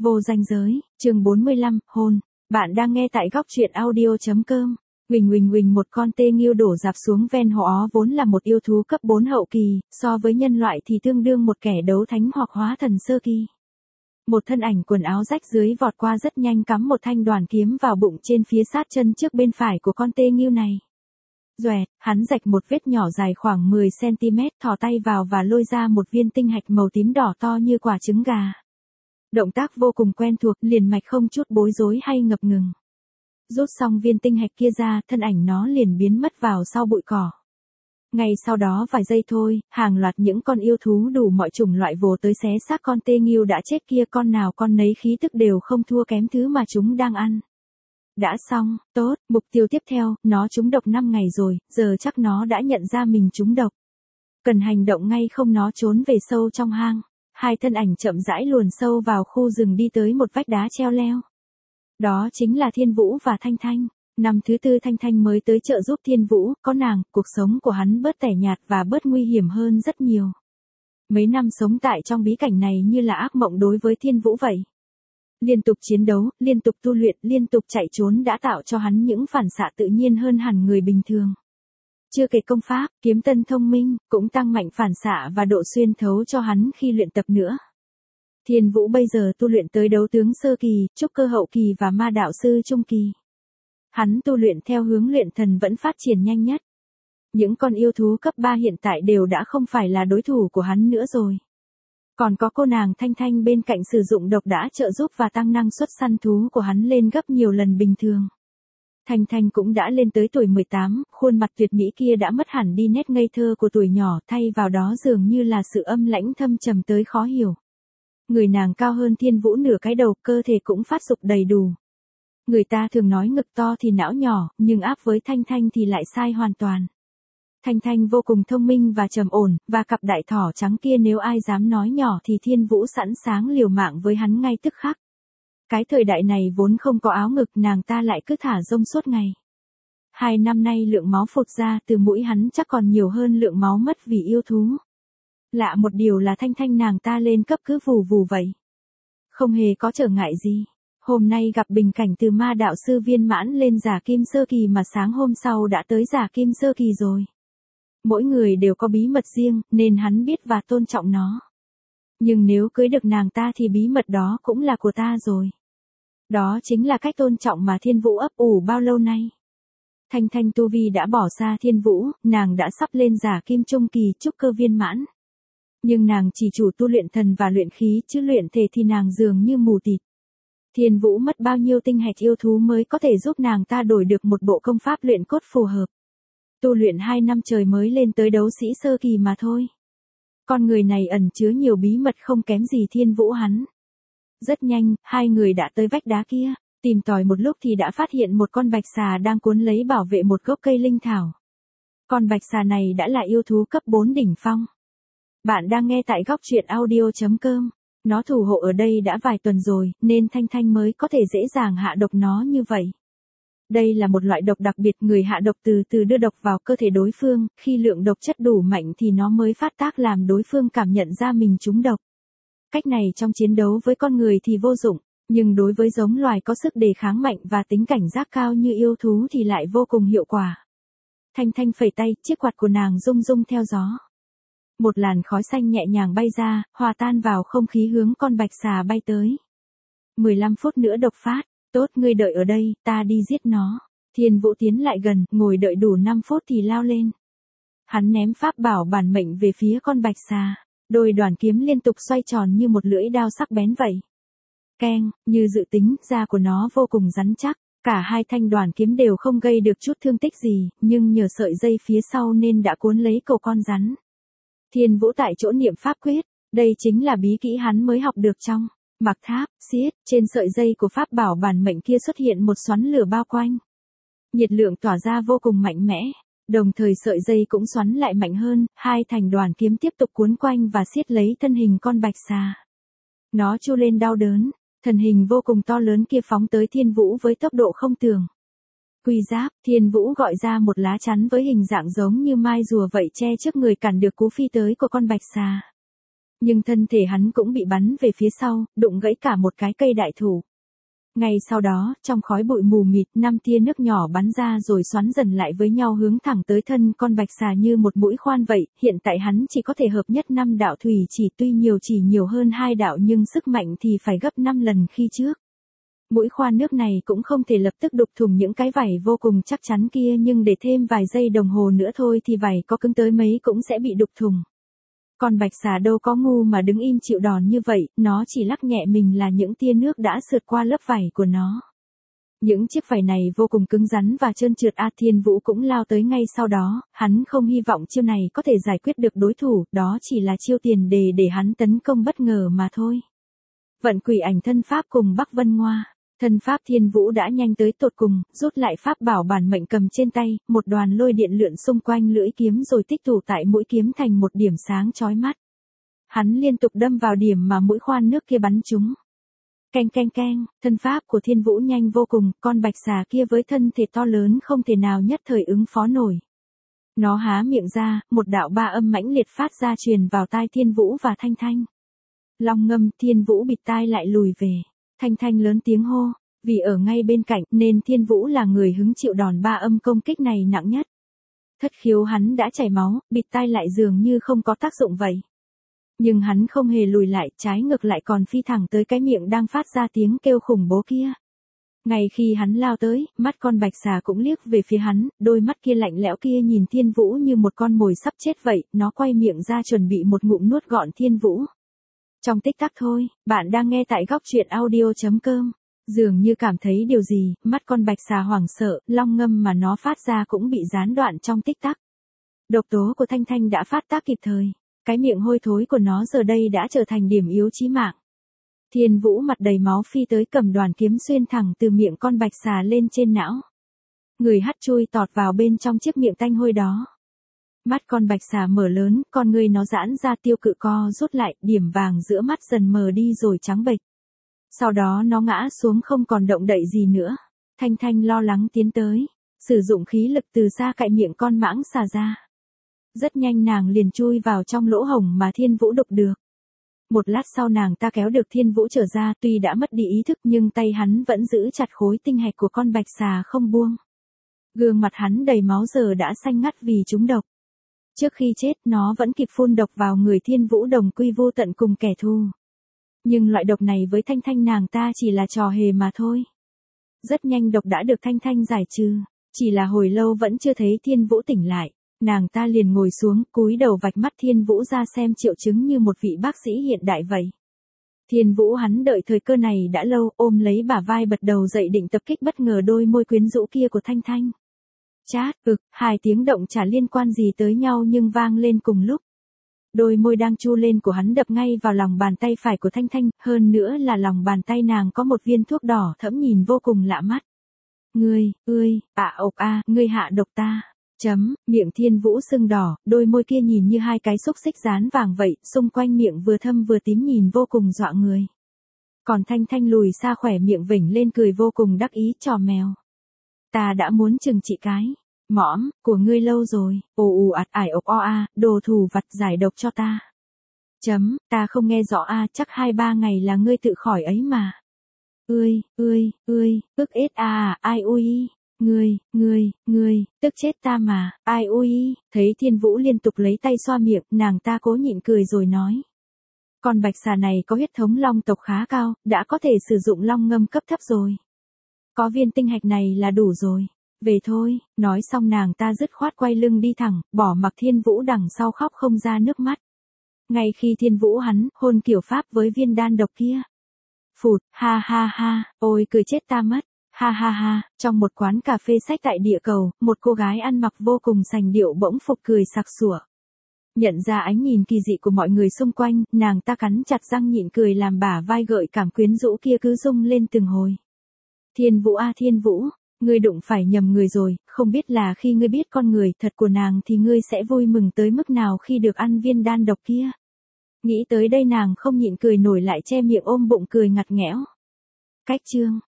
Vô danh giới, chương 45, hôn. Bạn đang nghe tại góc truyện audio.com. Huỳnh một con tê nghiêu đổ dạp xuống ven hồ Ó vốn là một yêu thú cấp 4 hậu kỳ, so với nhân loại thì tương đương một kẻ đấu thánh hoặc hóa thần sơ kỳ. Một thân ảnh quần áo rách dưới vọt qua rất nhanh cắm một thanh đoàn kiếm vào bụng trên phía sát chân trước bên phải của con tê nghiêu này. Doẹt, hắn rạch một vết nhỏ dài khoảng 10cm, thò tay vào và lôi ra một viên tinh hạch màu tím đỏ to như quả trứng gà. Động tác vô cùng quen thuộc, liền mạch không chút bối rối hay ngập ngừng. Rút xong viên tinh hạch kia ra, thân ảnh nó liền biến mất vào sau bụi cỏ. Ngay sau đó vài giây thôi, hàng loạt những con yêu thú đủ mọi chủng loại vồ tới xé xác con tê nghiêu đã chết kia, con nào con nấy khí tức đều không thua kém thứ mà chúng đang ăn. Đã xong, tốt, mục tiêu tiếp theo, nó trúng độc 5 ngày rồi, giờ chắc nó đã nhận ra mình trúng độc. Cần hành động ngay không nó trốn về sâu trong hang. Hai thân ảnh chậm rãi luồn sâu vào khu rừng đi tới một vách đá treo leo. Đó chính là Thiên Vũ và Thanh Thanh. Năm thứ tư Thanh Thanh mới tới trợ giúp Thiên Vũ, có nàng, cuộc sống của hắn bớt tẻ nhạt và bớt nguy hiểm hơn rất nhiều. Mấy năm sống tại trong bí cảnh này như là ác mộng đối với Thiên Vũ vậy. Liên tục chiến đấu, liên tục tu luyện, liên tục chạy trốn đã tạo cho hắn những phản xạ tự nhiên hơn hẳn người bình thường. Chưa kể công pháp, kiếm tân thông minh, cũng tăng mạnh phản xạ và độ xuyên thấu cho hắn khi luyện tập nữa. Thiên Vũ bây giờ tu luyện tới đấu tướng sơ kỳ, trúc cơ hậu kỳ và ma đạo sư trung kỳ. Hắn tu luyện theo hướng luyện thần vẫn phát triển nhanh nhất. Những con yêu thú cấp 3 hiện tại đều đã không phải là đối thủ của hắn nữa rồi. Còn có cô nàng Thanh Thanh bên cạnh sử dụng độc đã trợ giúp và tăng năng suất săn thú của hắn lên gấp nhiều lần bình thường. Thanh Thanh cũng đã lên tới tuổi 18, khuôn mặt tuyệt mỹ kia đã mất hẳn đi nét ngây thơ của tuổi nhỏ, thay vào đó dường như là sự âm lãnh thâm trầm tới khó hiểu. Người nàng cao hơn Thiên Vũ nửa cái đầu, cơ thể cũng phát dục đầy đủ. Người ta thường nói ngực to thì não nhỏ, nhưng áp với Thanh Thanh thì lại sai hoàn toàn. Thanh Thanh vô cùng thông minh và trầm ổn, và cặp đại thỏ trắng kia nếu ai dám nói nhỏ thì Thiên Vũ sẵn sàng liều mạng với hắn ngay tức khắc. Cái thời đại này vốn không có áo ngực, nàng ta lại cứ thả rông suốt ngày. 2 năm nay lượng máu phụt ra từ mũi hắn chắc còn nhiều hơn lượng máu mất vì yêu thú. Lạ một điều là Thanh Thanh nàng ta lên cấp cứ vù vù vậy. Không hề có trở ngại gì. Hôm nay gặp bình cảnh từ ma đạo sư viên mãn lên giả kim sơ kỳ mà sáng hôm sau đã tới giả kim sơ kỳ rồi. Mỗi người đều có bí mật riêng, nên hắn biết và tôn trọng nó. Nhưng nếu cưới được nàng ta thì bí mật đó cũng là của ta rồi. Đó chính là cách tôn trọng mà Thiên Vũ ấp ủ bao lâu nay. Thanh Thanh tu vi đã bỏ xa Thiên Vũ, nàng đã sắp lên giả kim trung kỳ trúc cơ viên mãn. Nhưng nàng chỉ chủ tu luyện thần và luyện khí, chứ luyện thể thì nàng dường như mù tịt. Thiên Vũ mất bao nhiêu tinh hạch yêu thú mới có thể giúp nàng ta đổi được một bộ công pháp luyện cốt phù hợp. Tu luyện 2 năm trời mới lên tới đấu sĩ sơ kỳ mà thôi. Con người này ẩn chứa nhiều bí mật không kém gì Thiên Vũ hắn. Rất nhanh, hai người đã tới vách đá kia, tìm tòi một lúc thì đã phát hiện một con bạch xà đang cuốn lấy bảo vệ một gốc cây linh thảo. Con bạch xà này đã là yêu thú cấp 4 đỉnh phong. Bạn đang nghe tại góc truyện audio.com. Nó thủ hộ ở đây đã vài tuần rồi, nên Thanh Thanh mới có thể dễ dàng hạ độc nó như vậy. Đây là một loại độc đặc biệt, người hạ độc từ từ đưa độc vào cơ thể đối phương, khi lượng độc chất đủ mạnh thì nó mới phát tác làm đối phương cảm nhận ra mình trúng độc. Cách này trong chiến đấu với con người thì vô dụng, nhưng đối với giống loài có sức đề kháng mạnh và tính cảnh giác cao như yêu thú thì lại vô cùng hiệu quả. Thanh Thanh phẩy tay, chiếc quạt của nàng rung rung theo gió. Một làn khói xanh nhẹ nhàng bay ra, hòa tan vào không khí hướng con bạch xà bay tới. 15 phút nữa độc phát, tốt ngươi đợi ở đây, ta đi giết nó. Thiên Vũ tiến lại gần, ngồi đợi đủ 5 phút thì lao lên. Hắn ném pháp bảo bản mệnh về phía con bạch xà, đôi đoàn kiếm liên tục xoay tròn như một lưỡi đao sắc bén vậy. Keng, như dự tính, da của nó vô cùng rắn chắc, cả hai thanh đoàn kiếm đều không gây được chút thương tích gì, nhưng nhờ sợi dây phía sau nên đã cuốn lấy cổ con rắn. Thiên Vũ tại chỗ niệm pháp quyết, đây chính là bí kỹ hắn mới học được trong Mạc Tháp, xiết, trên sợi dây của pháp bảo bản mệnh kia xuất hiện một xoắn lửa bao quanh. Nhiệt lượng tỏa ra vô cùng mạnh mẽ, đồng thời sợi dây cũng xoắn lại mạnh hơn, hai thành đoàn kiếm tiếp tục cuốn quanh và siết lấy thân hình con bạch xà. Nó chu lên đau đớn, thân hình vô cùng to lớn kia phóng tới Thiên Vũ với tốc độ không tưởng. Quy giáp, Thiên Vũ gọi ra một lá chắn với hình dạng giống như mai rùa vậy che trước người cản được cú phi tới của con bạch xà. Nhưng thân thể hắn cũng bị bắn về phía sau, đụng gãy cả một cái cây đại thụ. Ngay sau đó, trong khói bụi mù mịt, 5 tia nước nhỏ bắn ra rồi xoắn dần lại với nhau hướng thẳng tới thân con bạch xà như một mũi khoan vậy. Hiện tại hắn chỉ có thể hợp nhất 5 đạo thủy chỉ nhiều hơn 2 đạo nhưng sức mạnh thì phải gấp 5 lần khi trước. Mũi khoan nước này cũng không thể lập tức đục thủng những cái vảy vô cùng chắc chắn kia, nhưng để thêm vài giây đồng hồ nữa thôi thì vảy có cứng tới mấy cũng sẽ bị đục thủng. Con bạch xà đâu có ngu mà đứng im chịu đòn như vậy, nó chỉ lắc nhẹ mình là những tia nước đã sượt qua lớp vảy của nó. Những chiếc vảy này vô cùng cứng rắn và trơn trượt. Thiên Vũ cũng lao tới ngay sau đó, hắn không hy vọng chiêu này có thể giải quyết được đối thủ, đó chỉ là chiêu tiền đề để hắn tấn công bất ngờ mà thôi. Vận quỷ ảnh thân pháp cùng Bắc Vân Ngoa. Thân pháp Thiên Vũ đã nhanh tới tột cùng, rút lại pháp bảo bản mệnh cầm trên tay, một đoàn lôi điện lượn xung quanh lưỡi kiếm rồi tích tụ tại mũi kiếm thành một điểm sáng chói mắt. Hắn liên tục đâm vào điểm mà mũi khoan nước kia bắn trúng. Keng keng keng, thân pháp của Thiên Vũ nhanh vô cùng, con bạch xà kia với thân thể to lớn không thể nào nhất thời ứng phó nổi. Nó há miệng ra, một đạo ba âm mãnh liệt phát ra truyền vào tai Thiên Vũ và Thanh Thanh. Long ngâm, Thiên Vũ bịt tai lại lùi về. Thanh Thanh lớn tiếng hô, vì ở ngay bên cạnh nên Thiên Vũ là người hứng chịu đòn ba âm công kích này nặng nhất. Thất khiếu hắn đã chảy máu, bịt tai lại dường như không có tác dụng vậy. Nhưng hắn không hề lùi lại, trái ngược lại còn phi thẳng tới cái miệng đang phát ra tiếng kêu khủng bố kia. Ngay khi hắn lao tới, mắt con bạch xà cũng liếc về phía hắn, đôi mắt kia lạnh lẽo kia nhìn Thiên Vũ như một con mồi sắp chết vậy, nó quay miệng ra chuẩn bị một ngụm nuốt gọn Thiên Vũ. Trong tích tắc thôi, bạn đang nghe tại góc truyện audio.com. Dường như cảm thấy điều gì, mắt con bạch xà hoảng sợ, long ngâm mà nó phát ra cũng bị gián đoạn trong tích tắc. Độc tố của Thanh Thanh đã phát tác kịp thời. Cái miệng hôi thối của nó giờ đây đã trở thành điểm yếu chí mạng. Thiên Vũ mặt đầy máu phi tới cầm đoàn kiếm xuyên thẳng từ miệng con bạch xà lên trên não. Người hắt chui tọt vào bên trong chiếc miệng tanh hôi đó. Mắt con bạch xà mở lớn, con người nó giãn ra tiêu cự co rút lại, điểm vàng giữa mắt dần mờ đi rồi trắng bệch. Sau đó nó ngã xuống không còn động đậy gì nữa. Thanh Thanh lo lắng tiến tới, sử dụng khí lực từ xa cạy miệng con mãng xà ra. Rất nhanh nàng liền chui vào trong lỗ hổng mà Thiên Vũ đục được. Một lát sau nàng ta kéo được Thiên Vũ trở ra, tuy đã mất đi ý thức nhưng tay hắn vẫn giữ chặt khối tinh hạch của con bạch xà không buông. Gương mặt hắn đầy máu giờ đã xanh ngắt vì trúng độc. Trước khi chết nó vẫn kịp phun độc vào người Thiên Vũ đồng quy vô tận cùng kẻ thù. Nhưng loại độc này với Thanh Thanh nàng ta chỉ là trò hề mà thôi. Rất nhanh độc đã được Thanh Thanh giải trừ, chỉ là hồi lâu vẫn chưa thấy Thiên Vũ tỉnh lại. Nàng ta liền ngồi xuống, cúi đầu vạch mắt Thiên Vũ ra xem triệu chứng như một vị bác sĩ hiện đại vậy. Thiên Vũ hắn đợi thời cơ này đã lâu, ôm lấy bả vai bật đầu dậy định tập kích, bất ngờ đôi môi quyến rũ kia của Thanh Thanh. Chát, hai tiếng động chả liên quan gì tới nhau nhưng vang lên cùng lúc. Đôi môi đang chu lên của hắn đập ngay vào lòng bàn tay phải của Thanh Thanh, hơn nữa là lòng bàn tay nàng có một viên thuốc đỏ thẫm nhìn vô cùng lạ mắt. Ngươi, ngươi hạ độc ta. Miệng Thiên Vũ sưng đỏ, đôi môi kia nhìn như hai cái xúc xích dán vàng vậy, xung quanh miệng vừa thâm vừa tím nhìn vô cùng dọa người. Còn Thanh Thanh lùi xa khỏe miệng vểnh lên cười vô cùng đắc ý, trò mèo. Ta đã muốn chừng trị cái mõm của ngươi lâu rồi, đồ thù vặt giải độc cho ta. Ta không nghe rõ chắc 2-3 ngày là ngươi tự khỏi ấy mà. Ức ết ai ui. Ngươi, tức chết ta mà, ai ui, thấy Thiên Vũ liên tục lấy tay xoa miệng, nàng ta cố nhịn cười rồi nói. Con bạch xà này có huyết thống long tộc khá cao, đã có thể sử dụng long ngâm cấp thấp rồi. Có viên tinh hạch này là đủ rồi, về thôi, nói xong nàng ta dứt khoát quay lưng đi thẳng, bỏ mặc Thiên Vũ đằng sau khóc không ra nước mắt. Ngay khi Thiên Vũ hắn, hôn kiểu pháp với viên đan độc kia. Phụt, ha, ôi cười chết ta mất. Ha, trong một quán cà phê sách tại địa cầu, một cô gái ăn mặc vô cùng sành điệu bỗng phục cười sặc sủa. Nhận ra ánh nhìn kỳ dị của mọi người xung quanh, nàng ta cắn chặt răng nhịn cười làm bả vai gợi cảm quyến rũ kia cứ rung lên từng hồi. Thiên Vũ, ngươi đụng phải nhầm người rồi, không biết là khi ngươi biết con người thật của nàng thì ngươi sẽ vui mừng tới mức nào khi được ăn viên đan độc kia. Nghĩ tới đây nàng không nhịn cười nổi lại che miệng ôm bụng cười ngặt nghẽo. Cách chương